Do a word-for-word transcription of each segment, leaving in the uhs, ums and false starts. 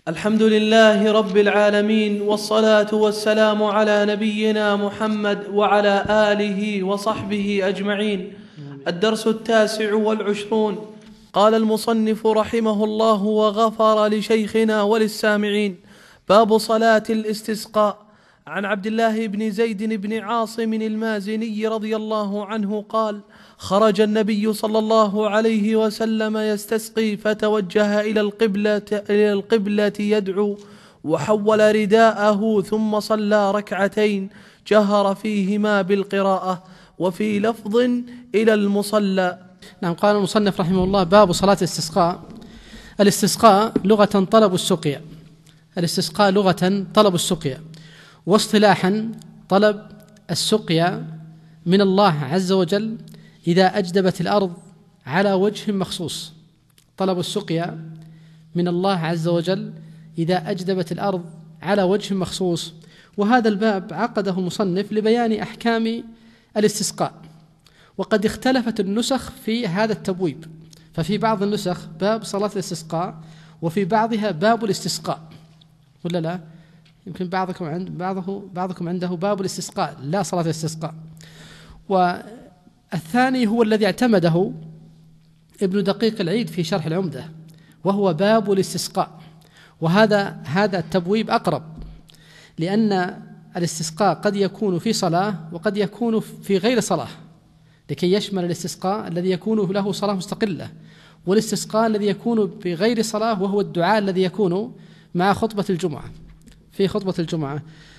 الحمد لله رب العالمين، والصلاة والسلام على نبينا محمد وعلى آله وصحبه أجمعين. الدرس التاسع والعشرون. قال المصنف رحمه الله وغفر لشيخنا وللسامعين: باب صلاة الاستسقاء. عن عبد الله بن زيد بن عاصم المازني رضي الله عنه قال: خرج النبي صلى الله عليه وسلم يستسقي فتوجه إلى القبلة, إلى القبلة يدعو، وحول رداءه ثم صلى ركعتين جهر فيهما بالقراءة، وفي لفظ إلى المصلى. نعم. قال المصنف رحمه الله: باب صلاة الاستسقاء. الاستسقاء لغة طلب السقيا. الاستسقاء لغة طلب السقيا، واصطلاحا طلب السقيا من الله عز وجل إذا أجدبت الأرض على وجه مخصوص. طلب السقيا من الله عز وجل إذا أجدبت الأرض على وجه مخصوص. وهذا الباب عقده المصنف لبيان أحكام الاستسقاء، وقد اختلفت النسخ في هذا التبويب، ففي بعض النسخ باب صلاة الاستسقاء، وفي بعضها باب الاستسقاء، ولا لا؟ يمكن بعضكم عند بعضه بعضكم عنده باب الاستسقاء لا صلاة الاستسقاء. والثاني هو الذي اعتمده ابن دقيق العيد في شرح العمدة، وهو باب الاستسقاء. وهذا هذا التبويب أقرب، لأن الاستسقاء قد يكون في صلاة وقد يكون في غير صلاة، لكي يشمل الاستسقاء الذي يكون له صلاة مستقلة، والاستسقاء الذي يكون بغير صلاة، وهو الدعاء الذي يكون مع خطبة الجمعة في خطبة الجمعة.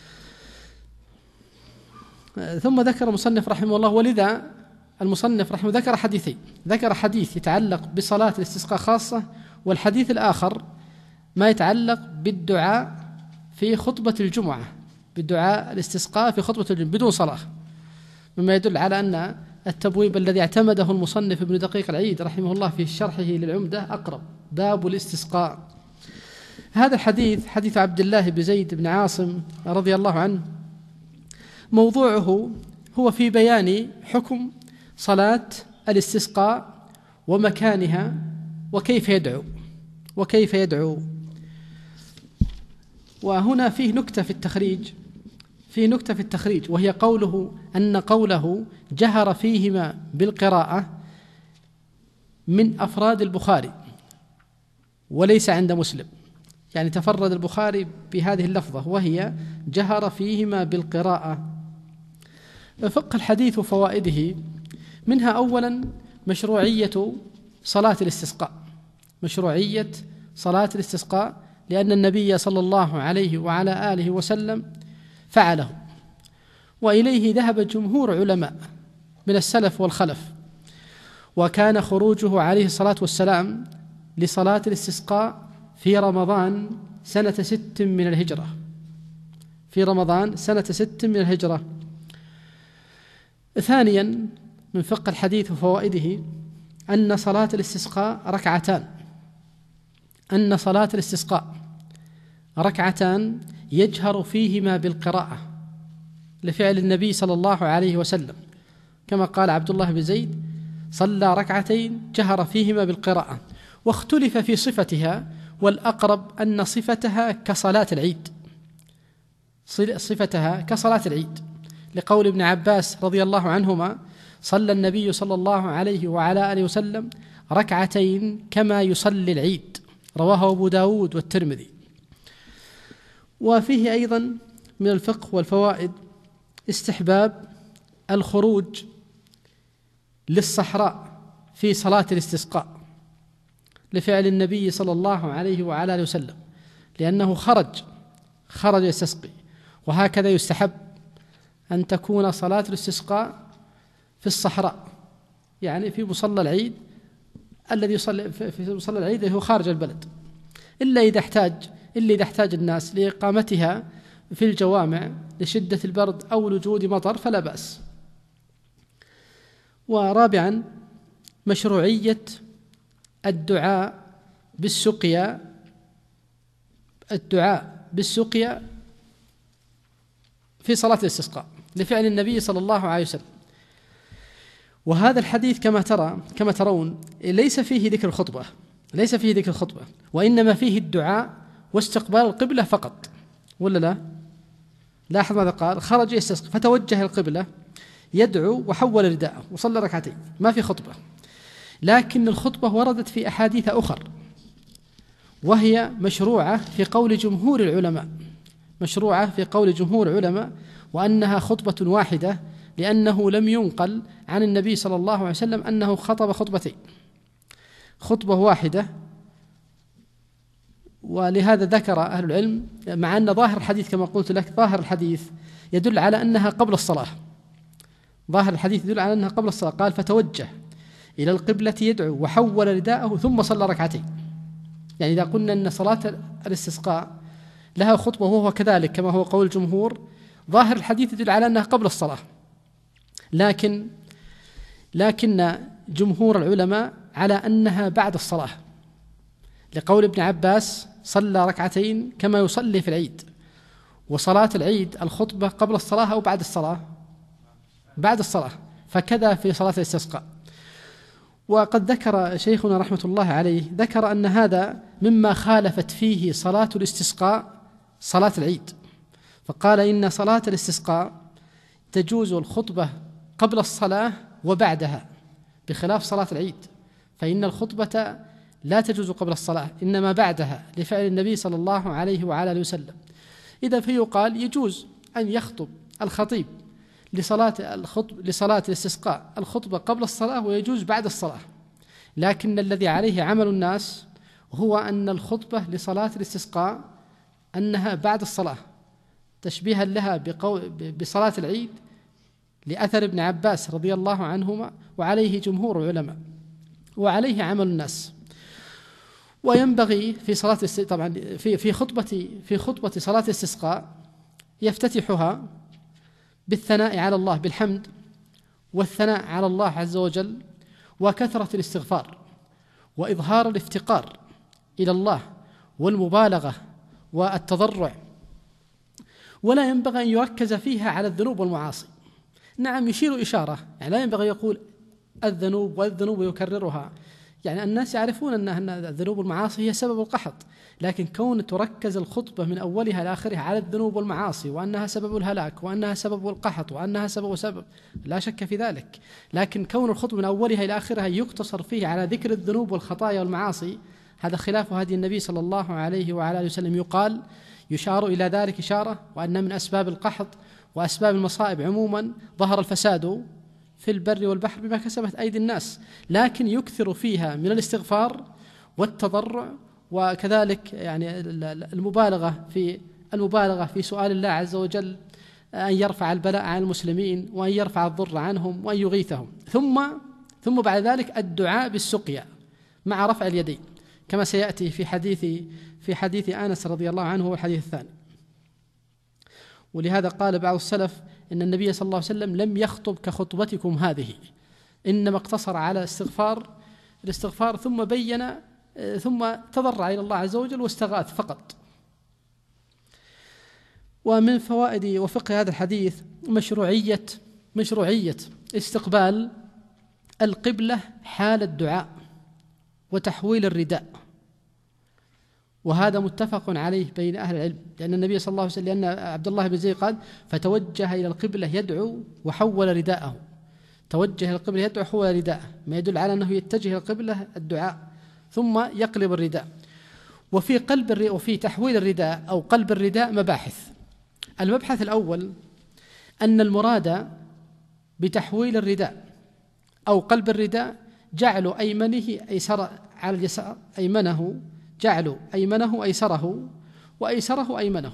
ثم ذكر المصنف رحمه الله، ولذا المصنف رحمه ذكر حديثين: ذكر حديث يتعلق بصلاة الاستسقاء خاصة، والحديث الآخر ما يتعلق بالدعاء في خطبة الجمعة، بالدعاء الاستسقاء في خطبة الجمعة بدون صلاة، مما يدل على أن التبويب الذي اعتمده المصنف ابن دقيق العيد رحمه الله في شرحه للعمدة أقرب، باب الاستسقاء. هذا الحديث حديث عبد الله بن زيد بن عاصم رضي الله عنه، موضوعه هو في بيان حكم صلاة الاستسقاء ومكانها وكيف يدعو وكيف يدعو وهنا فيه نكتة في التخريج فيه نكتة في التخريج وهي قوله أن قوله جهر فيهما بالقراءة من أفراد البخاري وليس عند مسلم، يعني تفرد البخاري بهذه اللفظة وهي جهر فيهما بالقراءة. فقه الحديث وفوائده: منها أولا مشروعية صلاة الاستسقاء، مشروعية صلاة الاستسقاء لأن النبي صلى الله عليه وعلى آله وسلم فعله، وإليه ذهب جمهور علماء من السلف والخلف. وكان خروجه عليه الصلاة والسلام لصلاة الاستسقاء في رمضان سنة ست من الهجرة في رمضان سنة ست من الهجرة. ثانيا من فقه الحديث وفوائده أن صلاة الاستسقاء ركعتان أن صلاة الاستسقاء ركعتان يجهر فيهما بالقراءة لفعل النبي صلى الله عليه وسلم، كما قال عبد الله بن زيد: صلى ركعتين جهر فيهما بالقراءة. واختلف في صفتها، والأقرب أن صفتها كصلاة العيد صفتها كصلاة العيد لقول ابن عباس رضي الله عنهما: صلى النبي صلى الله عليه وعلى آله وسلم ركعتين كما يصلي العيد، رواه أبو داود والترمذي. وفيه أيضا من الفقه والفوائد استحباب الخروج للصحراء في صلاة الاستسقاء لفعل النبي صلى الله عليه وعلى آله وسلم، لأنه خرج خرج يستسقي. وهكذا يستحب أن تكون صلاة الاستسقاء في الصحراء، يعني في مصلى العيد الذي يصلي في مصلى العيد اللي هو خارج البلد، إلا إذا احتاج إلا إذا احتاج الناس لإقامتها في الجوامع لشدة البرد أو لوجود مطر فلا بأس. ورابعا مشروعية الدعاء بالسقيا الدعاء بالسقيا في صلاة الاستسقاء لفعل النبي صلى الله عليه وسلم. وهذا الحديث كما ترى كما ترون ليس فيه ذكر الخطبة ليس فيه ذكر الخطبة وإنما فيه الدعاء واستقبال القبلة فقط، ولا لا؟ لاحظ ماذا قال: خرج يستسقي فتوجه القبلة يدعو وحول رداءه وصلى ركعتين، ما في خطبة. لكن الخطبة وردت في أحاديث أخر، وهي مشروعة في قول جمهور العلماء، مشروعة في قول جمهور العلماء وأنها خطبة واحدة، لأنه لم ينقل عن النبي صلى الله عليه وسلم أنه خطب خطبتين، خطبة واحدة. ولهذا ذكر أهل العلم، مع أن ظاهر الحديث كما قلت لك، ظاهر الحديث يدل على أنها قبل الصلاة، ظاهر الحديث يدل على أنها قبل الصلاة. قال: فتوجه إلى القبلة يدعو وحول رداءه ثم صلى ركعتين. يعني إذا قلنا أن صلاة الاستسقاء لها خطبة وهو كذلك كما هو قول الجمهور، ظاهر الحديث يدل على أنها قبل الصلاة، لكن لكن جمهور العلماء على أنها بعد الصلاة، لقول ابن عباس: صلى ركعتين كما يصلي في العيد. وصلاة العيد الخطبة قبل الصلاة أو بعد الصلاة؟ بعد الصلاة. فكذا في صلاة الاستسقاء. وقد ذكر شيخنا رحمة الله عليه، ذكر أن هذا مما خالفت فيه صلاة الاستسقاء صلاة العيد، فقال: إن صلاة الاستسقاء تجوز الخطبة قبل الصلاة وبعدها، بخلاف صلاة العيد فإن الخطبة لا تجوز قبل الصلاة إنما بعدها، لفعل النبي صلى الله عليه وعلى آله وسلم. إذا فيقال يجوز أن يخطب الخطيب لصلاة الخطب لصلاة الاستسقاء الخطبة قبل الصلاة ويجوز بعد الصلاة، لكن الذي عليه عمل الناس هو أن الخطبة لصلاة الاستسقاء أنها بعد الصلاة، تشبيها لها بصلاة العيد لأثر ابن عباس رضي الله عنهما، وعليه جمهور العلماء وعليه عمل الناس. وينبغي في صلاة طبعا في في خطبة في خطبة صلاة الاستسقاء يفتتحها بالثناء على الله، بالحمد والثناء على الله عز وجل، وكثرة الاستغفار وإظهار الافتقار إلى الله والمبالغة والتضرع، ولا ينبغي أن يركز فيها على الذنوب والمعاصي. نعم يشير إشارة، يعني لا ينبغي يقول الذنوب والذنوب يكررها، يعني الناس يعرفون أن الذنوب والمعاصي هي سبب القحط، لكن كون تركز الخطبة من أولها لآخرها على الذنوب والمعاصي وأنها سبب الهلاك وأنها سبب القحط وأنها سبب سبب لا شك في ذلك، لكن كون الخطبة من أولها إلى آخرها يقتصر فيه على ذكر الذنوب والخطايا والمعاصي، هذا خلاف هدي النبي صلى الله عليه وعلى آله وسلم. يقال يشار إلى ذلك إشارة، وأن من أسباب القحط وأسباب المصائب عموما ظهر الفساد في البر والبحر بما كسبت أيدي الناس، لكن يكثر فيها من الاستغفار والتضرع، وكذلك يعني المبالغة في المبالغة في سؤال الله عز وجل أن يرفع البلاء عن المسلمين وأن يرفع الضر عنهم وأن يغيثهم، ثم ثم بعد ذلك الدعاء بالسقيا مع رفع اليدين، كما سيأتي في حديث في حديث أنس رضي الله عنه والحديث الثاني. ولهذا قال بعض السلف إن النبي صلى الله عليه وسلم لم يخطب كخطبتكم هذه، إنما اقتصر على استغفار الاستغفار ثم بين ثم تضرع إلى الله عز وجل واستغاث فقط. ومن فوائد وفقه هذا الحديث مشروعية مشروعية استقبال القبلة حال الدعاء وتحويل الرداء، وهذا متفق عليه بين أهل العلم، لأن النبي صلى الله عليه وسلم لأن عبد الله بن زيد قال: فتوجه إلى القبلة يدعو وحول رداءه. توجه إلى القبلة يدعو وحول رداءه، ما يدل على أنه يتجه إلى القبلة الدعاء ثم يقلب الرداء. وفي قلب الرداء وفي تحويل الرداء أو قلب الرداء مباحث. المبحث الأول أن المراد بتحويل الرداء أو قلب الرداء جعل أيمنه أيسر على اليسار، أيمنه جعل أيمنه أيسره وأيسره أيمنه.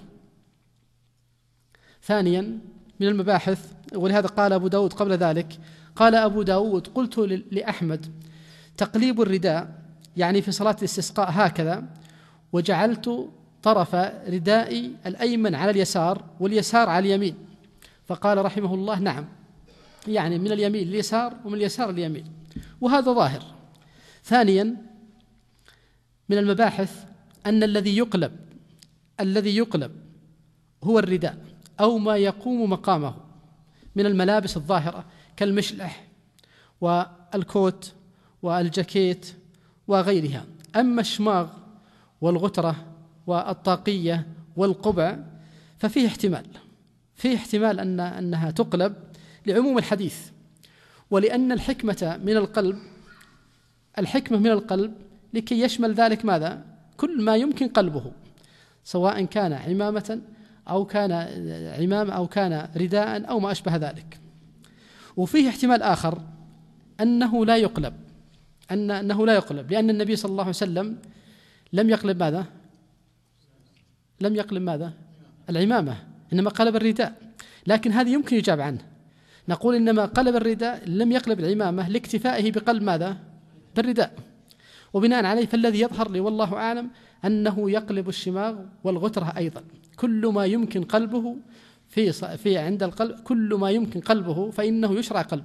ثانيا من المباحث، ولهذا قال أبو داود قبل ذلك، قال أبو داود: قلت لأحمد تقليب الرداء يعني في صلاة الاستسقاء هكذا، وجعلت طرف ردائي الأيمن على اليسار واليسار على اليمين. فقال رحمه الله: نعم، يعني من اليمين لليسار ومن اليسار لليمين، وهذا ظاهر. ثانيا من المباحث أن الذي يقلب الذي يقلب هو الرداء أو ما يقوم مقامه من الملابس الظاهرة كالمشلح والكوت والجاكيت وغيرها. أما الشماغ والغترة والطاقية والقبع، ففيه احتمال فيه احتمال أن أنها تقلب لعموم الحديث، ولأن الحكمة من القلب الحكمة من القلب لكي يشمل ذلك ماذا؟ كل ما يمكن قلبه، سواء كان عمامة أو كان عمامة أو كان رداء أو ما أشبه ذلك. وفيه احتمال آخر أنه لا يقلب أن أنه لا يقلب لأن النبي صلى الله عليه وسلم لم يقلب ماذا؟ لم يقلب ماذا؟ العمامة، إنما قلب الرداء. لكن هذه يمكن يجاب عنه، نقول إنما قلب الرداء لم يقلب العمامة لاكتفائه بقلب ماذا؟ بالرداء. وبناء عليه فالذي يظهر لي والله أعلم أنه يقلب الشماغ والغترة أيضا، كل ما يمكن قلبه في في عند القلب كل ما يمكن قلبه فإنه يشرع قلبه.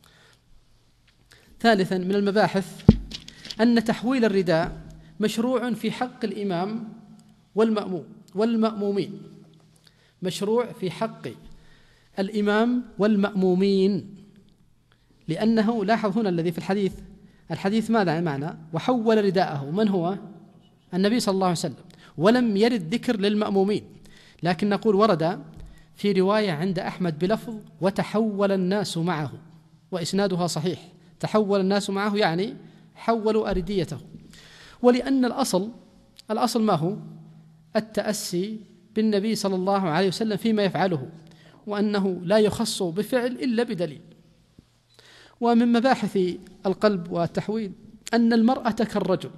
ثالثا من المباحث أن تحويل الرداء مشروع في حق الإمام والمأموم والمأمومين، مشروع في حق الإمام والمأمومين، لأنه لاحظ هنا الذي في الحديث الحديث ماذا معنى؟ وحول رداءه، من هو؟ النبي صلى الله عليه وسلم، ولم يرد ذكر للمأمومين، لكن نقول ورد في رواية عند أحمد بلفظ وتحول الناس معه، وإسنادها صحيح، تحول الناس معه يعني حولوا أرديته. ولأن الأصل الأصل ما هو؟ التأسي بالنبي صلى الله عليه وسلم فيما يفعله، وأنه لا يخص بفعل إلا بدليل. ومن مباحث القلب والتحويل أن المرأة كالرجل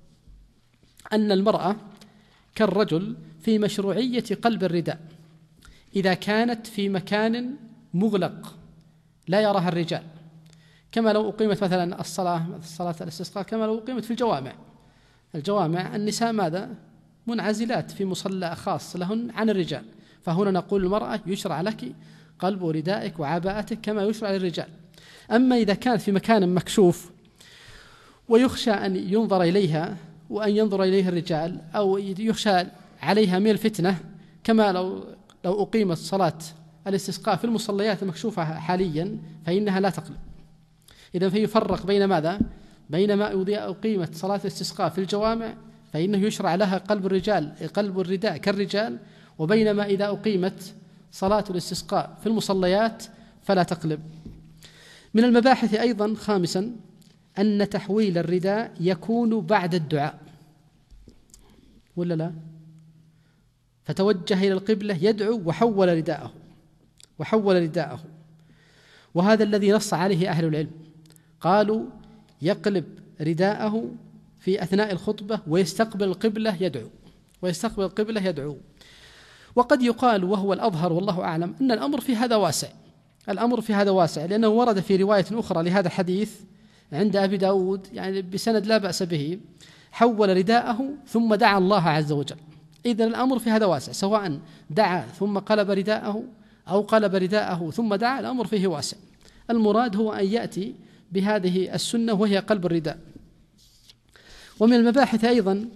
أن المرأة كالرجل في مشروعية قلب الرداء إذا كانت في مكان مغلق لا يراها الرجال، كما لو أقيمت مثلا الصلاة صلاة الاستسقاء، كما لو أقيمت في الجوامع الجوامع النساء ماذا؟ منعزلات في مصلى خاص لهن عن الرجال، فهنا نقول المرأة يشرع لك قلب ردائك وعباءتك كما يشرع للرجال. أما إذا كانت في مكان مكشوف ويخشى أن ينظر إليها وأن ينظر إليها الرجال، أو يخشى عليها من الفتنة، كما لو لو أقيمت صلاة الاستسقاء في المصليات المكشوفة حاليا فإنها لا تقلب. إذن فيفرق بين ماذا؟ بين ما إذا أقيمت صلاة الاستسقاء في الجوامع فإنه يشرع لها قلب الرجال قلب الرداء كالرجال، وبينما إذا أقيمت صلاة الاستسقاء في المصليات فلا تقلب. من المباحث أيضا خامسا أن تحويل الرداء يكون بعد الدعاء، ولا لا؟ فتوجه إلى القبلة يدعو وحول رداءه وحول رداءه وهذا الذي نص عليه أهل العلم، قالوا يقلب رداءه في أثناء الخطبة ويستقبل القبلة يدعو ويستقبل القبلة يدعو. وقد يقال وهو الأظهر والله أعلم أن الأمر في هذا واسع الأمر في هذا واسع لأنه ورد في رواية أخرى لهذا الحديث عند أبي داود يعني بسند لا بأس به، حول رداءه ثم دعا الله عز وجل. إذن الأمر في هذا واسع، سواء دعا ثم قلب رداءه أو قلب رداءه ثم دعا، الأمر فيه واسع. المراد هو أن يأتي بهذه السنة وهي قلب الرداء. ومن المباحث أيضا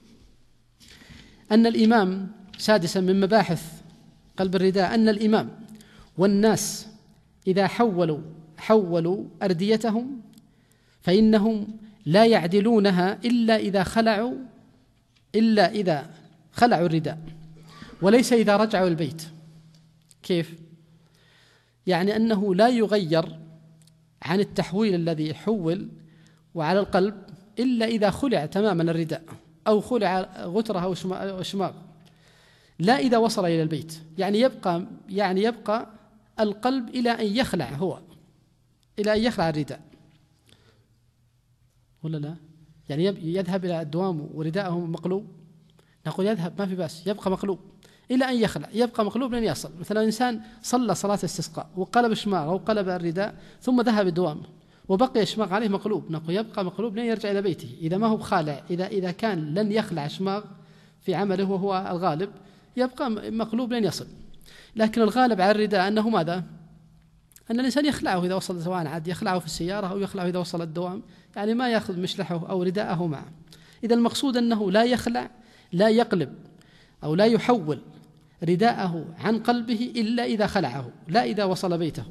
أن الإمام سادسا من مباحث قلب الرداء أن الإمام والناس إذا حولوا حولوا أرديتهم فإنهم لا يعدلونها إلا إذا خلعوا إلا إذا خلعوا الرداء، وليس إذا رجعوا البيت. كيف؟ يعني أنه لا يغير عن التحويل الذي حول وعلى القلب إلا إذا خلع تماما الرداء أو خلع غترة أو شماغ، لا إذا وصل إلى البيت. يعني يبقى يعني يبقى القلب إلى أن يخلع هو إلى أن يخلع الرداء، ولا لا؟ يعني يذهب إلى الدوام ورداءه مقلوب، نقول يذهب ما في بأس، يبقى مقلوب إلى أن يخلع، يبقى مقلوب لن يصل. مثلا إنسان صلى صلاة الاستسقاء وقلب الشماغ أو قلب الرداء ثم ذهب الدوام وبقي الشماغ عليه مقلوب، نقول يبقى مقلوب لن يرجع إلى بيته إذا ما هو خالع. إذا إذا كان لن يخلع شماغ في عمله وهو الغالب يبقى مقلوب لن يصل. لكن الغالب على الرداء أنه ماذا؟ أن الإنسان يخلعه إذا وصل، سواء عاد يخلعه في السيارة أو يخلعه إذا وصل الدوام، يعني ما يأخذ مشلحه أو رداءه معه. إذا المقصود أنه لا يخلع لا يقلب أو لا يحول رداءه عن قلبه إلا إذا خلعه، لا إذا وصل بيته.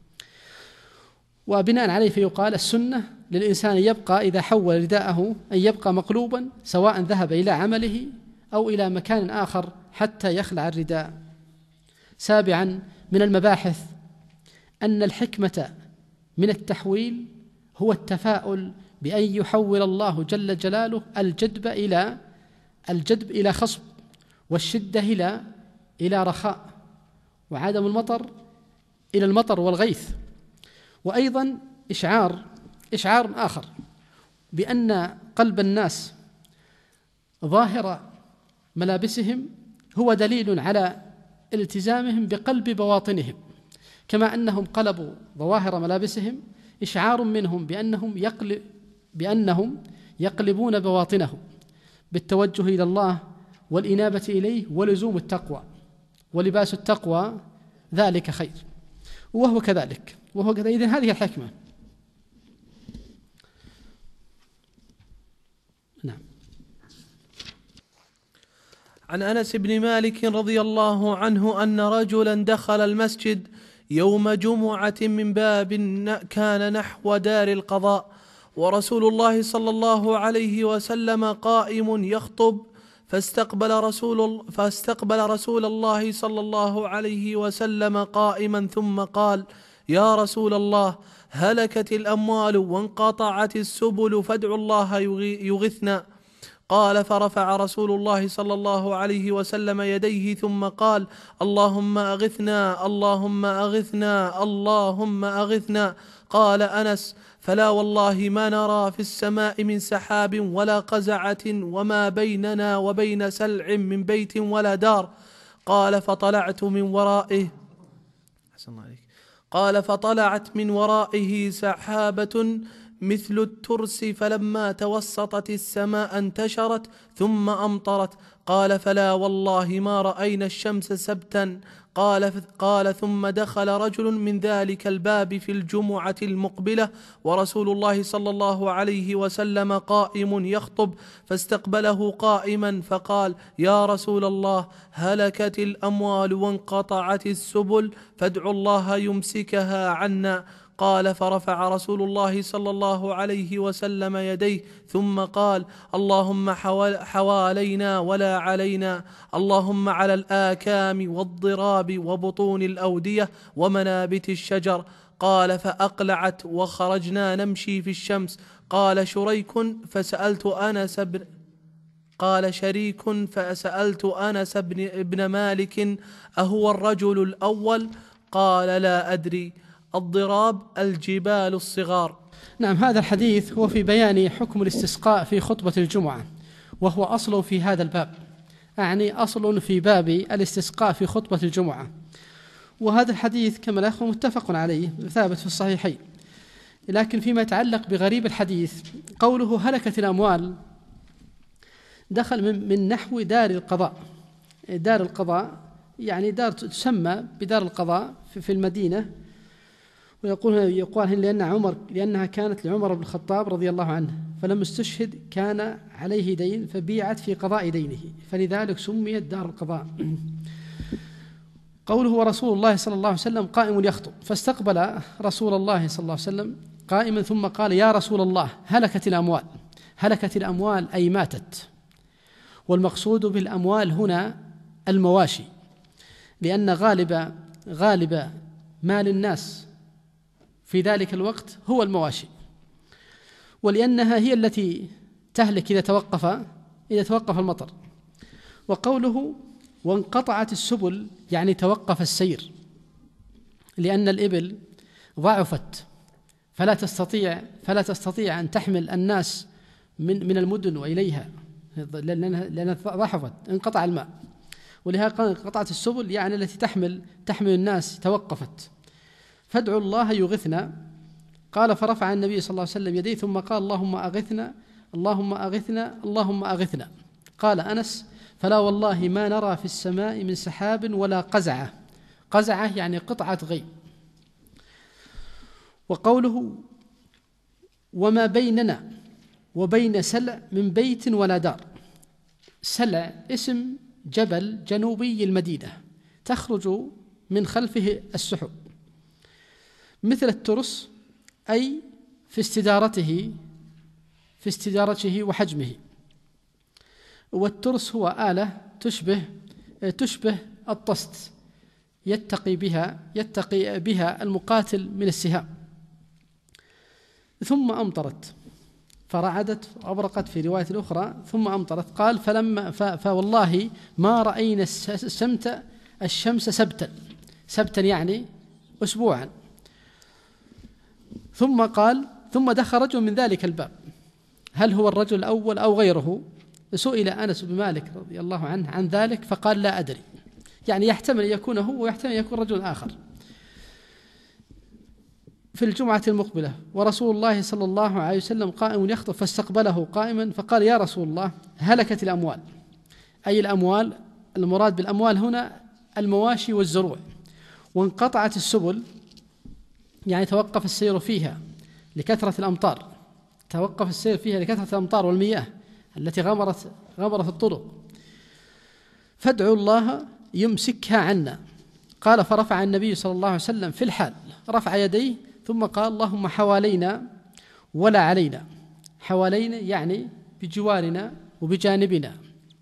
وبناء عليه فيقال السنة للإنسان يبقى إذا حول رداءه أن يبقى مقلوبا، سواء ذهب إلى عمله أو إلى مكان آخر حتى يخلع الرداء. سابعا من المباحث أن الحكمة من التحويل هو التفاؤل بأن يحول الله جل جلاله الجدب إلى الجدب إلى خصب، والشدة إلى إلى رخاء، وعدم المطر إلى المطر والغيث. وأيضا إشعار إشعار آخر بأن قلب الناس ظاهر ملابسهم هو دليل على التزامهم بقلب بواطنهم، كما أنهم قلبوا ظواهر ملابسهم إشعار منهم بأنهم يقلب بأنهم يقلبون بواطنهم بالتوجه إلى الله والإنابة إليه ولزوم التقوى، ولباس التقوى ذلك خير. وهو كذلك وهو كذلك إذن هذه الحكمة. نعم. عن أنس بن مالك رضي الله عنه أن رجلا دخل المسجد يوم جمعة من باب كان نحو دار القضاء، ورسول الله صلى الله عليه وسلم قائم يخطب، فاستقبل رسول فاستقبل رسول الله صلى الله عليه وسلم قائما ثم قال: يا رسول الله، هلكت الأموال وانقطعت السبل فادعوا الله يغثنا. قال: فرفع رسول الله صلى الله عليه وسلم يديه ثم قال: اللهم أغثنا اللهم أغثنا اللهم أغثنا. قال أنس: فلا والله ما نرى في السماء من سحاب ولا قزعة وما بيننا وبين سلع من بيت ولا دار. قال: فطلعت من ورائه قال فطلعت من ورائه سحابة مثل الترس، فلما توسطت السماء انتشرت ثم أمطرت. قال: فلا والله ما رأينا الشمس سبتا. قال, قال ثم دخل رجل من ذلك الباب في الجمعة المقبلة، ورسول الله صلى الله عليه وسلم قائم يخطب، فاستقبله قائما فقال: يا رسول الله، هلكت الأموال وانقطعت السبل فادعوا الله يمسكها عنا. قال: فرفع رسول الله صلى الله عليه وسلم يديه ثم قال: اللهم حوالينا ولا علينا، اللهم على الآكام والضراب وبطون الأودية ومنابت الشجر. قال: فأقلعت وخرجنا نمشي في الشمس. قال شريك فسألت أنس بن قال شريك فسألت أنس بن مالك: أهو الرجل الأول؟ قال: لا أدري. الضراب الجبال الصغار. نعم. هذا الحديث هو في بيان حكم الاستسقاء في خطبة الجمعة، وهو أصل في هذا الباب، أعني أصل في باب الاستسقاء في خطبة الجمعة. وهذا الحديث كما لا يخفى متفق عليه ثابت في الصحيحين. لكن فيما يتعلق بغريب الحديث قوله هلكت الأموال، دخل من, من نحو دار القضاء. دار القضاء يعني دار تسمى بدار القضاء في المدينة، ويقول يقال لأن عمر لأنها كانت لعمر بن الخطاب رضي الله عنه، فلما استشهد كان عليه دين فبيعت في قضاء دينه، فلذلك سميت دار القضاء. قوله ورسول الله صلى الله عليه وسلم قائم يخطب، فاستقبل رسول الله صلى الله عليه وسلم قائما ثم قال: يا رسول الله، هلكت الأموال. هلكت الأموال أي ماتت، والمقصود بالأموال هنا المواشي، لأن غالب غالب مال الناس في ذلك الوقت هو المواشي، ولأنها هي التي تهلك إذا توقف إذا توقف المطر. وقوله وانقطعت السبل يعني توقف السير، لأن الإبل ضعفت فلا تستطيع فلا تستطيع أن تحمل الناس من من المدن وإليها، لأنها لأنها ضعفت، انقطع الماء، ولهذا انقطعت السبل يعني التي تحمل تحمل الناس توقفت. فادعوا الله يغثنا. قال: فرفع النبي صلى الله عليه وسلم يديه ثم قال: اللهم أغثنا اللهم أغثنا اللهم أغثنا. قال أنس: فلا والله ما نرى في السماء من سحاب ولا قزعة. قزعة يعني قطعة غيم. وقوله وما بيننا وبين سلع من بيت ولا دار. سلع اسم جبل جنوبي المدينة تخرج من خلفه السحب مثل الترس، أي في استدارته في استدارته وحجمه. والترس هو آلة تشبه تشبه الطست يتقي بها يتقي بها المقاتل من السهام. ثم أمطرت فرعدت وأبرقت في رواية الأخرى ثم أمطرت. قال فلما فوالله ما رأينا السمت الشمس سبتا سبتا يعني أسبوعا. ثم قال ثم دخل رجل من ذلك الباب، هل هو الرجل الأول أو غيره؟ سئل أنس بن مالك رضي الله عنه عن ذلك فقال لا أدري، يعني يحتمل يكون هو ويحتمل يكون رجل آخر. في الجمعة المقبلة ورسول الله صلى الله عليه وسلم قائم يخطب فاستقبله قائما فقال يا رسول الله هلكت الأموال، أي الأموال المراد بالأموال هنا المواشي والزروع، وانقطعت السبل يعني توقف السير فيها لكثرة الأمطار، توقف السير فيها لكثرة الأمطار والمياه التي غمرت غمرت الطرق، فادعوا الله يمسكها عنا. قال فرفع النبي صلى الله عليه وسلم في الحال رفع يديه ثم قال اللهم حوالينا ولا علينا، حوالينا يعني بجوارنا وبجانبنا،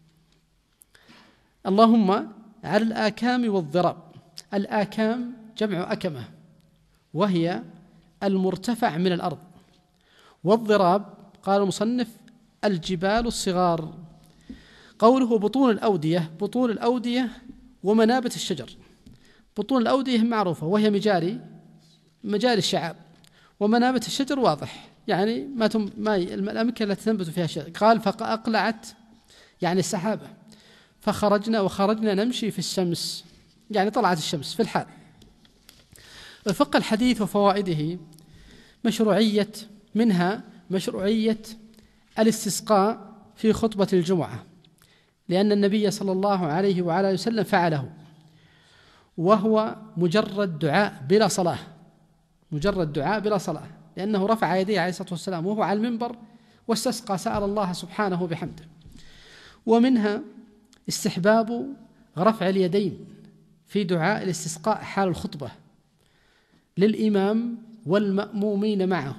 اللهم على الآكام والضراب. الآكام جمع أكمة وهي المرتفع من الأرض، والضراب قال المصنف الجبال الصغار. قوله بطون الأودية، بطون الأودية ومنابت الشجر. بطون الأودية معروفة وهي مجاري مجاري الشعاب، ومنابت الشجر واضح يعني ما تم ما الأماكن التي تنبت فيها الشجر. قال فأقلعت يعني السحابة، فخرجنا وخرجنا نمشي في الشمس يعني طلعت الشمس في الحال. فقه الحديث وفوائده مشروعية منها مشروعية الاستسقاء في خطبة الجمعة، لأن النبي صلى الله عليه وعلى وسلم فعله، وهو مجرد دعاء بلا صلاة، مجرد دعاء بلا صلاة، لأنه رفع يديه عليه الصلاة والسلام وهو على المنبر واستسقى سأل الله سبحانه بحمده. ومنها استحباب رفع اليدين في دعاء الاستسقاء حال الخطبة للإمام والمأمومين معه،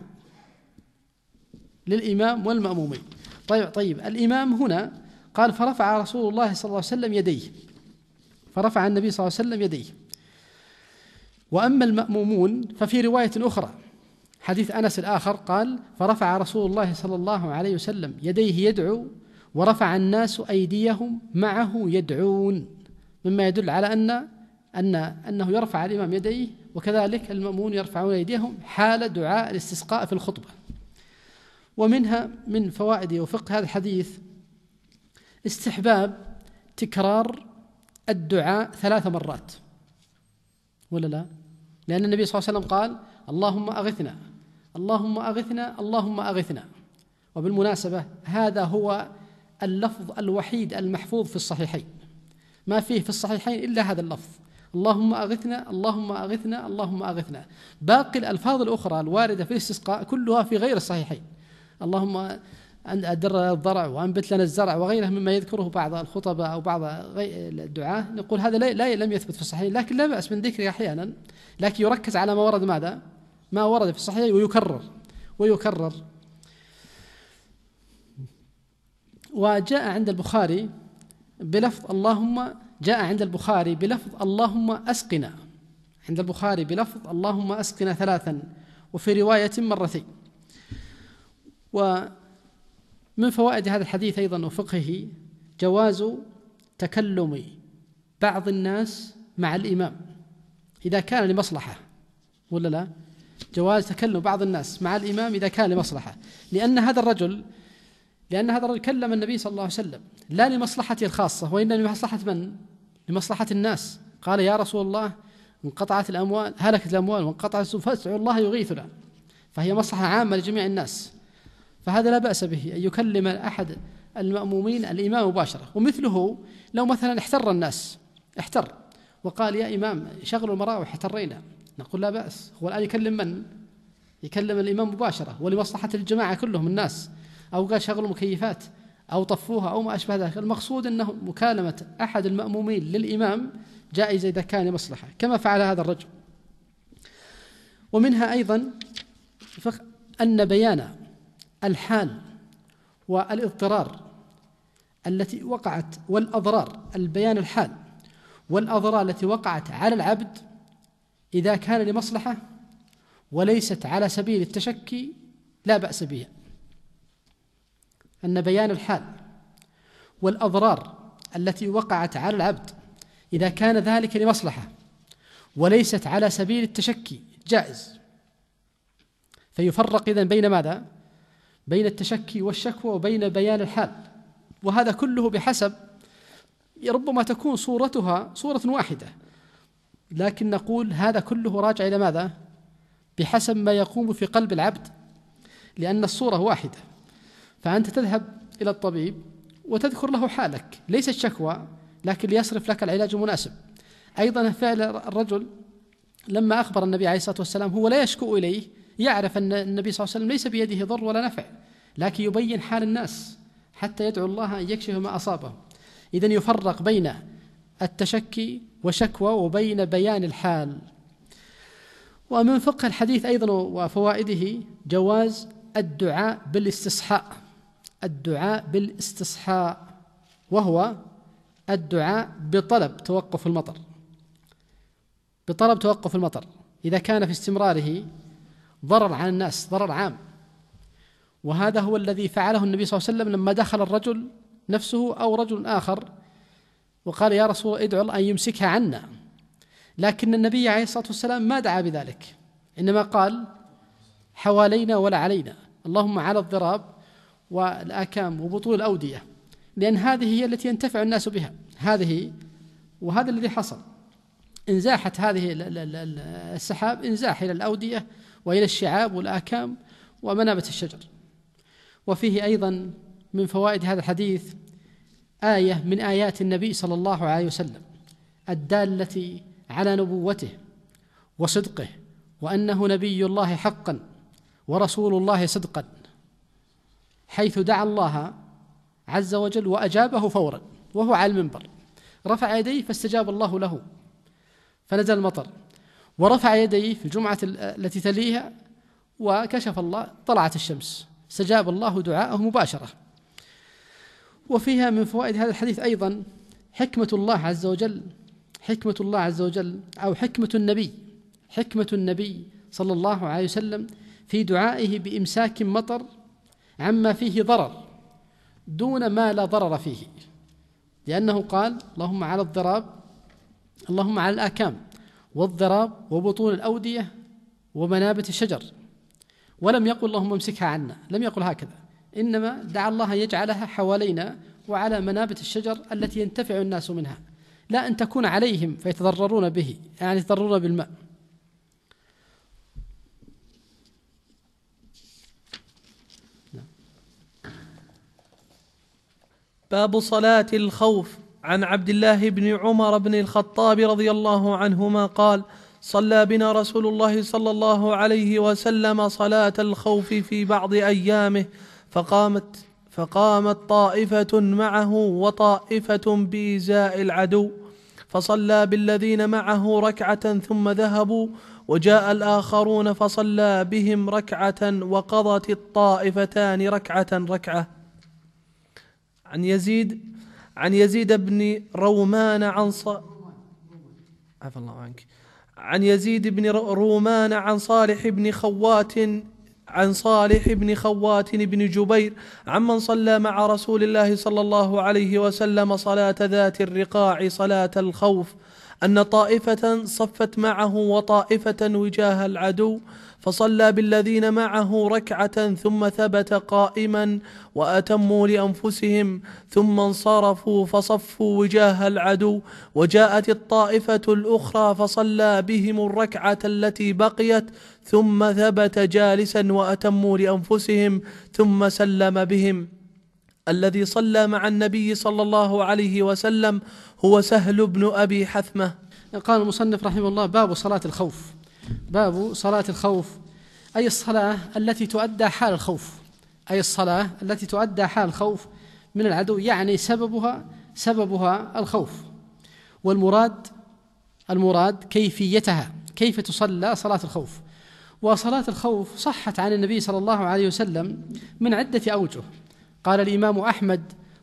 للإمام والمأمومين. طيب طيب الإمام هنا قال فرفع رسول الله صلى الله عليه وسلم يديه، فرفع النبي صلى الله عليه وسلم يديه. وأما المأمومون ففي رواية أخرى حديث أنس الآخر قال فرفع رسول الله صلى الله عليه وسلم يديه يدعو ورفع الناس أيديهم معه يدعون، مما يدل على أن أن أنه يرفع الإمام يديه وكذلك المأمون يرفعون أيديهم حال دعاء الاستسقاء في الخطبة. ومنها من فوائد وفقه هذا الحديث استحباب تكرار الدعاء ثلاث مرات، ولا لا؟ لأن النبي صلى الله عليه وسلم قال اللهم أغثنا اللهم أغثنا اللهم أغثنا. وبالمناسبة هذا هو اللفظ الوحيد المحفوظ في الصحيحين، ما فيه في الصحيحين إلا هذا اللفظ اللهم أغثنا اللهم أغثنا اللهم أغثنا. باقي الألفاظ الأخرى الواردة في الاستسقاء كلها في غير الصحيحين، اللهم أدر الضرع وأنبت لنا الزرع وغيره مما يذكره بعض الخطباء أو بعض الدعاة، نقول هذا لا, لا لم يثبت في الصحيح، لكن لا بأس من ذكره أحيانا، لكن يركز على ما ورد ماذا؟ ما ورد في الصحيح ويكرر ويكرر. وجاء عند البخاري بلفظ اللهم جاء عند البخاري بلفظ اللهم أسقنا، عند البخاري بلفظ اللهم أسقنا ثلاثا، وفي رواية مرتين. ومن فوائد هذا الحديث أيضا وفقهه جواز تكلم بعض الناس مع الإمام إذا كان لمصلحة، ولا لا؟ جواز تكلم بعض الناس مع الإمام إذا كان لمصلحة، لأن هذا الرجل لأن هذا الرجل كلم النبي صلى الله عليه وسلم لا لمصلحته الخاصة وإنما لمصلحة من؟ لمصلحة الناس. قال يا رسول الله انقطعت الأموال هلكت الأموال وانقطعت السبل فادعوا الله يغيثنا، فهي مصلحة عامة لجميع الناس، فهذا لا بأس به أن يكلم أحد المأمومين الإمام مباشرة. ومثله لو مثلا احتر الناس احتر وقال يا إمام شغلوا المراوح احترينا، نقول لا بأس، هو الآن يكلم من؟ يكلم الإمام مباشرة ولمصلحة الجماعة كلهم الناس، أو قال شغلوا مكيفات أو طفوها أو ما أشبه ذلك. المقصود أنه مكالمة أحد المأمومين للإمام جائزة إذا كان مصلحة كما فعل هذا الرجل. ومنها أيضا أن بيان الحال والاضطرار التي وقعت والأضرار البيان الحال والأضرار التي وقعت على العبد إذا كان لمصلحة وليست على سبيل التشكي لا بأس بها. أن بيان الحال والأضرار التي وقعت على العبد إذا كان ذلك لمصلحة وليست على سبيل التشكي جائز. فيفرق إذن بين ماذا؟ بين التشكي والشكوى وبين بيان الحال، وهذا كله بحسب ربما تكون صورتها صورة واحدة، لكن نقول هذا كله راجع إلى ماذا؟ بحسب ما يقوم في قلب العبد، لأن الصورة واحدة. فأنت تذهب إلى الطبيب وتذكر له حالك، ليس الشكوى لكن ليصرف لك العلاج المناسب. أيضا فعل الرجل لما أخبر النبي عليه الصلاة والسلام هو لا يشكو إليه، يعرف أن النبي صلى الله عليه وسلم ليس بيده ضر ولا نفع، لكن يبين حال الناس حتى يدعو الله أن يكشف ما أصابه. إذن يفرق بين التشكي وشكوى وبين بيان الحال. ومن فقه الحديث أيضا وفوائده جواز الدعاء بالاستصحاء، الدعاء بالاستصحاء وهو الدعاء بطلب توقف المطر، بطلب توقف المطر إذا كان في استمراره ضرر على الناس، ضرر عام. وهذا هو الذي فعله النبي صلى الله عليه وسلم لما دخل الرجل نفسه أو رجل آخر وقال يا رسول الله ادعو الله أن يمسكها عنا، لكن النبي عليه الصلاة والسلام ما دعا بذلك، إنما قال حوالينا ولا علينا، اللهم على الضراب والآكام وبطول الأودية، لأن هذه هي التي ينتفع الناس بها، هذه وهذا الذي حصل. انزاحت هذه السحاب انزاح إلى الأودية وإلى الشعاب والآكام ومنابت الشجر. وفيه أيضا من فوائد هذا الحديث آية من آيات النبي صلى الله عليه وسلم الدالة على نبوته وصدقه وأنه نبي الله حقا ورسول الله صدقا، حيث دعا الله عز وجل وأجابه فورا وهو على المنبر، رفع يديه فاستجاب الله له فنزل المطر، ورفع يديه في الجمعة التي تليها وكشف الله طلعت الشمس، استجاب الله دعاءه مباشرة. وفيها من فوائد هذا الحديث أيضا حكمة الله عز وجل، حكمة الله عز وجل أو حكمة النبي، حكمة النبي صلى الله عليه وسلم في دعائه بإمساك مطر عما فيه ضرر دون ما لا ضرر فيه، لأنه قال اللهم على الضراب، اللهم على الآكام والضراب وبطون الأودية ومنابت الشجر، ولم يقل اللهم امسكها عنا، لم يقل هكذا، إنما دعا الله أن يجعلها حوالينا وعلى منابت الشجر التي ينتفع الناس منها، لا أن تكون عليهم فيتضررون به، يعني يتضررون بالماء. باب صلاة الخوف. عن عبد الله بن عمر بن الخطاب رضي الله عنهما قال: صلى بنا رسول الله صلى الله عليه وسلم صلاة الخوف في بعض أيامه، فقامت فقامت طائفة معه وطائفة بإزاء العدو، فصلى بالذين معه ركعة ثم ذهبوا، وجاء الآخرون فصلى بهم ركعة، وقضت الطائفتان ركعة ركعة. عن يزيد عن يزيد بن رومان عن ص... عفى الله عنك عن يزيد بن رومان عن صالح بن خوات عن صالح بن خوات بن جبير عمن صلى مع رسول الله صلى الله عليه وسلم صلاة ذات الرقاع صلاة الخوف، أن طائفة صفت معه وطائفة وجاه العدو، فصلى بالذين معه ركعة ثم ثبت قائما وأتموا لأنفسهم، ثم انصرفوا فصفوا وجاه العدو، وجاءت الطائفة الأخرى فصلى بهم الركعة التي بقيت، ثم ثبت جالسا وأتموا لأنفسهم، ثم سلم بهم. الذي صلى مع النبي صلى الله عليه وسلم هو سهل بن أبي حثمة. قال المصنف رحمه الله: باب صلاة الخوف. باب صلاة الخوف أي الصلاة التي تؤدى حال الخوف، أي الصلاة التي تؤدى حال الخوف من العدو، يعني سببها سببها الخوف، والمراد المراد كيفيتها، كيف تصلى صلاة الخوف. وصلاة الخوف صحت عن النبي صلى الله عليه وسلم من عدة أوجه. قال الإمام أحمد: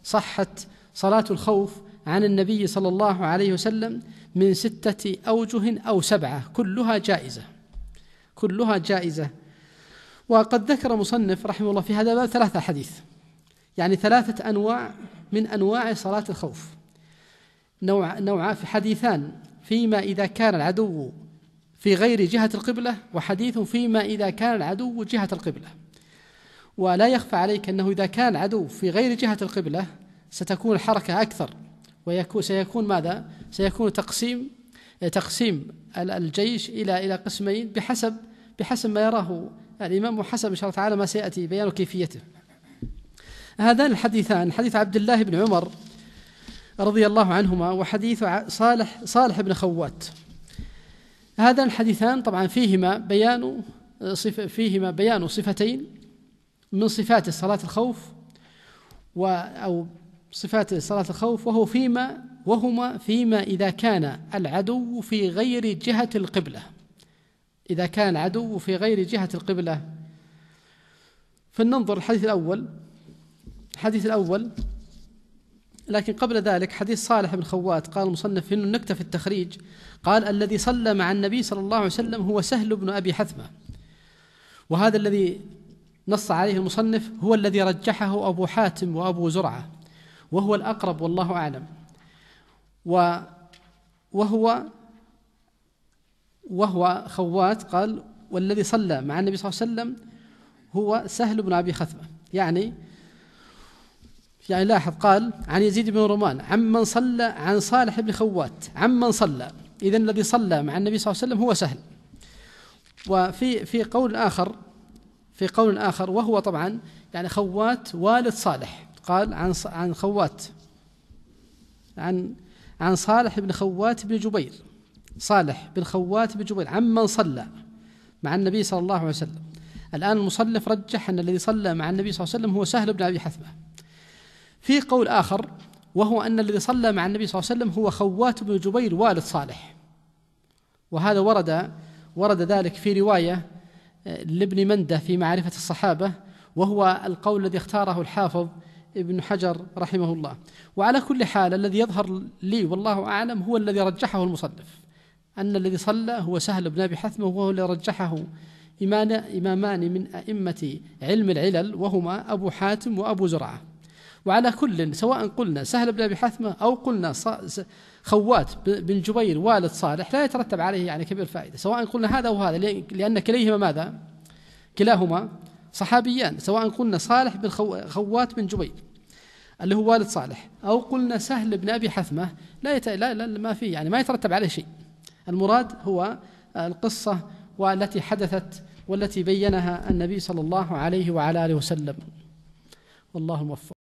صحت صلاة الخوف عن النبي صلى الله عليه وسلم من ستة أوجه أو سبعة كلها جائزة كلها جائزة وقد ذكر مصنف رحمه الله في هذا الباب ثلاثة حديث، يعني ثلاثة أنواع من أنواع صلاة الخوف، نوع نوع في حديثان فيما إذا كان العدو في غير جهة القبلة، وحديث فيما إذا كان العدو جهة القبلة. ولا يخفى عليك أنه إذا كان العدو في غير جهة القبلة ستكون الحركة أكثر، ويكون سيكون ماذا؟ سيكون تقسيم تقسيم الجيش إلى إلى قسمين بحسب بحسب ما يراه الإمام، وحسب إن شاء الله تعالى ما سيأتي بيان كيفيته. هذان الحديثان حديث عبد الله بن عمر رضي الله عنهما وحديث صالح صالح بن خوات، هذان الحديثان طبعا فيهما بيان صف فيهما بيان صفتين من صفات صلاة الخوف و أو صفات صلاة الخوف، وهو فيما وهما فيما إذا كان العدو في غير جهة القبلة، إذا كان العدو في غير جهة القبلة. فلننظر الحديث الأول الحديث الأول لكن قبل ذلك حديث صالح بن خوات. قال المصنف إنه النكتة في التخريج، قال الذي صلى مع النبي صلى الله عليه وسلم هو سهل بن أبي حثمة، وهذا الذي نص عليه المصنف هو الذي رجحه أبو حاتم وأبو زرعة، وهو الأقرب والله أعلم، وهو وهو خوات. قال والذي صلى مع النبي صلى الله عليه وسلم هو سهل بن أبي حثمة، يعني يعني لاحظ قال عن يزيد بن رومان عمن صلى عن صالح بن خوات عمن صلى، إذن الذي صلى مع النبي صلى الله عليه وسلم هو سهل. وفي في قول آخر في قول آخر وهو طبعا يعني خوات والد صالح، قال عن عن خوات عن عن صالح بن خوات بن جبير صالح بن خوات بن جبير عمن صلى مع النبي صلى الله عليه وسلم. الآن المصنف رجح أن الذي صلى مع النبي صلى الله عليه وسلم هو سهل بن أبي حثمة. في قول آخر وهو أن الذي صلى مع النبي صلى الله عليه وسلم هو خوات بن جبير والد صالح، وهذا ورد ورد ذلك في رواية لابن منده في معرفة الصحابة، وهو القول الذي اختاره الحافظ ابن حجر رحمه الله. وعلى كل حال الذي يظهر لي والله أعلم هو الذي رجحه المصنف، أن الذي صلى هو سهل بن أبي حثمة، وهو الذي رجحه إمامان من أئمة علم العلل وهما أبو حاتم وأبو زرعة. وعلى كل سواء قلنا سهل بن أبي حثمة أو قلنا خوات بن جبير والد صالح لا يترتب عليه يعني كبير فائدة، سواء قلنا هذا وهذا، لأن كليهما ماذا؟ كلاهما صحابيان، سواء قلنا صالح بن خوات بن جبير اللي هو والد صالح أو قلنا سهل بن أبي حثمة لا, يت... لا, لا ما فيه يعني ما يترتب عليه شيء. المراد هو القصة والتي حدثت والتي بينها النبي صلى الله عليه وعلى آله وسلم، والله موفق.